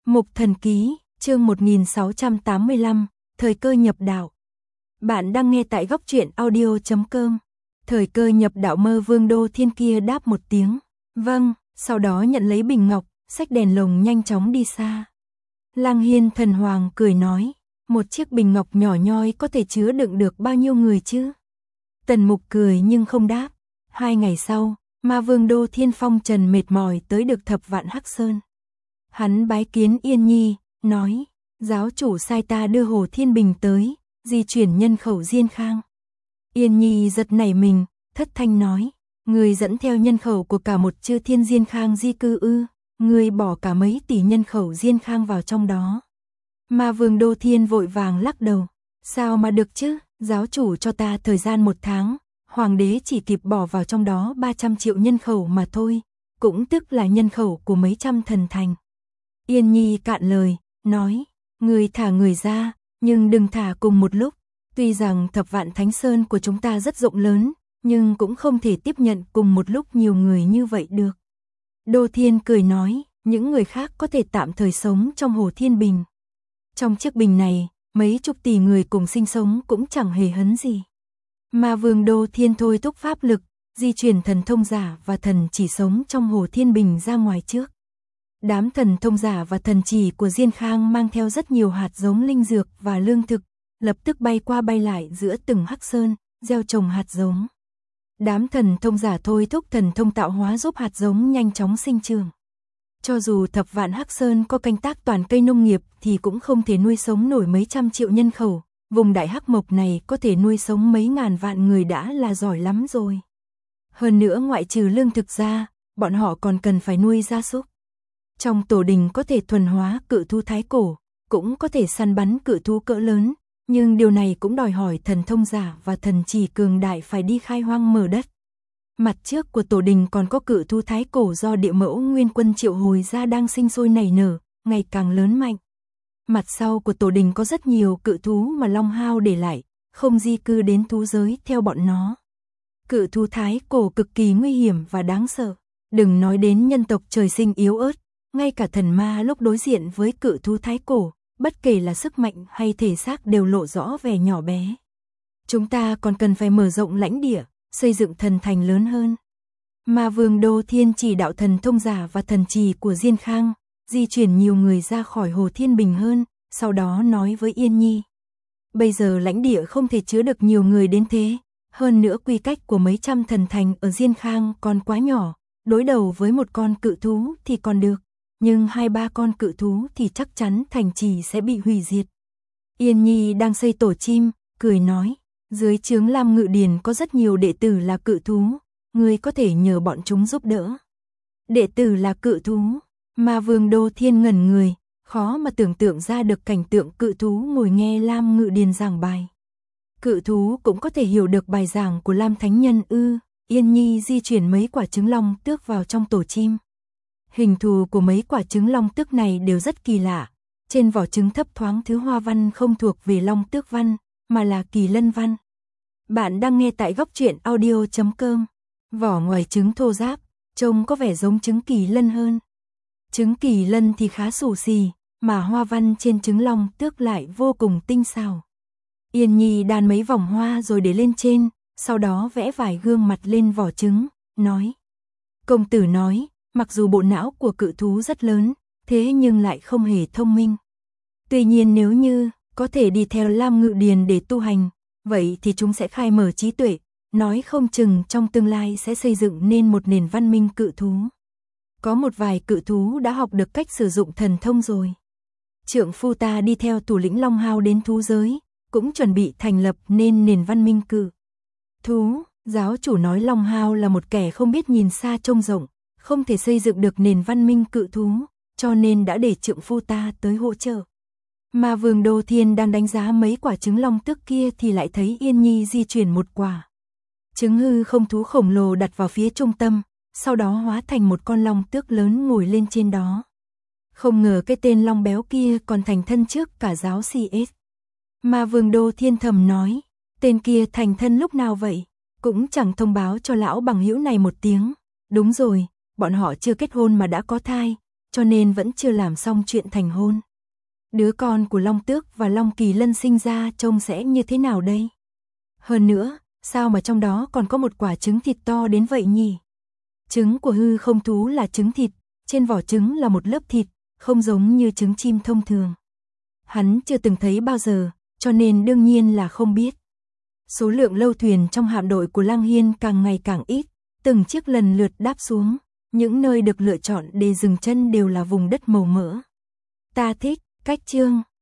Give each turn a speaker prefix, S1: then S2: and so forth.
S1: Mục Thần Ký, chương 1685, Thời cơ nhập đạo. Bạn đang nghe tại góc truyện audio.com. Thời cơ nhập đạo. Mơ Vương Đô Thiên kia đáp một tiếng. Vâng, sau đó nhận lấy bình ngọc, xách đèn lồng nhanh chóng đi xa. Lang Hiên Thần Hoàng cười nói, một chiếc bình ngọc nhỏ nhoi có thể chứa đựng được bao nhiêu người chứ? Tần Mục cười nhưng không đáp. 2 ngày sau, Ma Vương Đô Thiên phong trần mệt mỏi tới được Thập Vạn Hắc Sơn. Hắn bái kiến Yên Nhi, nói, giáo chủ sai ta đưa Hồ Thiên Bình tới, di chuyển nhân khẩu Diên Khang. Yên Nhi giật nảy mình, thất thanh nói, người dẫn theo nhân khẩu của cả một chư thiên Diên Khang di cư ư, người bỏ cả mấy tỷ nhân khẩu Diên Khang vào trong đó. Ma Vương Đô Thiên vội vàng lắc đầu, sao mà được chứ, giáo chủ cho ta thời gian 1 tháng, hoàng đế chỉ kịp bỏ vào trong đó 300 triệu nhân khẩu mà thôi, cũng tức là nhân khẩu của mấy trăm thần thành. Yên Nhi cạn lời, nói, người thả người ra, nhưng đừng thả cùng một lúc, tuy rằng Thập Vạn Thánh Sơn của chúng ta rất rộng lớn, nhưng cũng không thể tiếp nhận cùng một lúc nhiều người như vậy được. Đô Thiên cười nói, những người khác có thể tạm thời sống trong Hồ Thiên Bình. Trong chiếc bình này, mấy chục tỷ người cùng sinh sống cũng chẳng hề hấn gì. Ma Vương Đô Thiên thôi thúc pháp lực, di chuyển thần thông giả và thần chỉ sống trong Hồ Thiên Bình ra ngoài trước. Đám thần thông giả và thần chỉ của Diên Khang mang theo rất nhiều hạt giống linh dược và lương thực, lập tức bay qua bay lại giữa từng hắc sơn, gieo trồng hạt giống. Đám thần thông giả thôi thúc thần thông tạo hóa giúp hạt giống nhanh chóng sinh trưởng. Cho dù Thập Vạn Hắc Sơn có canh tác toàn cây nông nghiệp thì cũng không thể nuôi sống nổi mấy trăm triệu nhân khẩu, vùng Đại Hắc Mộc này có thể nuôi sống mấy ngàn vạn người đã là giỏi lắm rồi. Hơn nữa ngoại trừ lương thực ra, bọn họ còn cần phải nuôi gia súc. Trong tổ đình có thể thuần hóa cự thú thái cổ, cũng có thể săn bắn cự thú cỡ lớn, nhưng điều này cũng đòi hỏi thần thông giả và thần chỉ cường đại phải đi khai hoang mở đất. Mặt trước của tổ đình còn có cự thú thái cổ do địa mẫu nguyên quân triệu hồi ra đang sinh sôi nảy nở, ngày càng lớn mạnh. Mặt sau của tổ đình có rất nhiều cự thú mà Long Hao để lại, không di cư đến thú giới theo bọn nó. Cự thú thái cổ cực kỳ nguy hiểm và đáng sợ, đừng nói đến nhân tộc trời sinh yếu ớt, ngay cả thần ma lúc đối diện với cự thú thái cổ, bất kể là sức mạnh hay thể xác đều lộ rõ vẻ nhỏ bé. Chúng ta còn cần phải mở rộng lãnh địa, xây dựng thần thành lớn hơn. Ma Vương Đô Thiên chỉ đạo thần thông giả và thần trì của Diên Khang, di chuyển nhiều người ra khỏi Hồ Thiên Bình hơn, sau đó nói với Yên Nhi. Bây giờ lãnh địa không thể chứa được nhiều người đến thế, hơn nữa quy cách của mấy trăm thần thành ở Diên Khang còn quá nhỏ, đối đầu với một con cự thú thì còn được, nhưng 2-3 con cự thú thì chắc chắn thành trì sẽ bị hủy diệt. Yên Nhi đang xây tổ chim, cười nói, dưới trướng Lam Ngự Điền có rất nhiều đệ tử là cự thú, ngươi có thể nhờ bọn chúng giúp đỡ. Đệ tử là cự thú, Ma Vương Đô Thiên ngẩn người, khó mà tưởng tượng ra được cảnh tượng cự thú ngồi nghe Lam Ngự Điền giảng bài. Cự thú cũng có thể hiểu được bài giảng của Lam Thánh Nhân ư? Yên Nhi di chuyển mấy quả trứng long tước vào trong tổ chim. Hình thù của mấy quả trứng long tước này đều rất kỳ lạ, trên vỏ trứng thấp thoáng thứ hoa văn không thuộc về long tước văn, mà là kỳ lân văn. Bạn đang nghe tại góc truyện audio.com. Vỏ ngoài trứng thô ráp, trông có vẻ giống trứng kỳ lân hơn. Trứng kỳ lân thì khá xù xì, mà hoa văn trên trứng long tước lại vô cùng tinh xảo. Yên Nhi đan mấy vòng hoa rồi để lên trên, sau đó vẽ vài gương mặt lên vỏ trứng, nói. Công tử nói, mặc dù bộ não của cự thú rất lớn, thế nhưng lại không hề thông minh. Tuy nhiên nếu như có thể đi theo Lam Ngự Điền để tu hành, vậy thì chúng sẽ khai mở trí tuệ, nói không chừng trong tương lai sẽ xây dựng nên một nền văn minh cự thú. Có một vài cự thú đã học được cách sử dụng thần thông rồi. Trượng phu ta đi theo thủ lĩnh Long Hao đến thú giới, cũng chuẩn bị thành lập nên nền văn minh cự thú. Giáo chủ nói Long Hao là một kẻ không biết nhìn xa trông rộng, không thể xây dựng được nền văn minh cự thú, cho nên đã để trượng phu ta tới hỗ trợ. Ma Vương Đô Thiên đang đánh giá mấy quả trứng long tước kia thì lại thấy Yên Nhi di chuyển một quả trứng hư không thú khổng lồ đặt vào phía trung tâm, sau đó hóa thành một con long tước lớn ngồi lên trên đó. Không ngờ cái tên long béo kia còn thành thân trước cả giáo CS. Ma Vương Đô Thiên thầm nói, tên kia thành thân lúc nào vậy? Cũng chẳng thông báo cho lão bằng hữu này một tiếng. Đúng rồi, bọn họ chưa kết hôn mà đã có thai, cho nên vẫn chưa làm xong chuyện thành hôn. Đứa con của Long Tước và Long Kỳ Lân sinh ra trông sẽ như thế nào đây? Hơn nữa, sao mà trong đó còn có một quả trứng thịt to đến vậy nhỉ? Trứng của hư không thú là trứng thịt, trên vỏ trứng là một lớp thịt, không giống như trứng chim thông thường. Hắn chưa từng thấy bao giờ, cho nên đương nhiên là không biết. Số lượng lâu thuyền trong hạm đội của Lăng Hiên càng ngày càng ít, từng chiếc lần lượt đáp xuống, những nơi được lựa chọn để dừng chân đều là vùng đất màu mỡ. Ta thích cách chương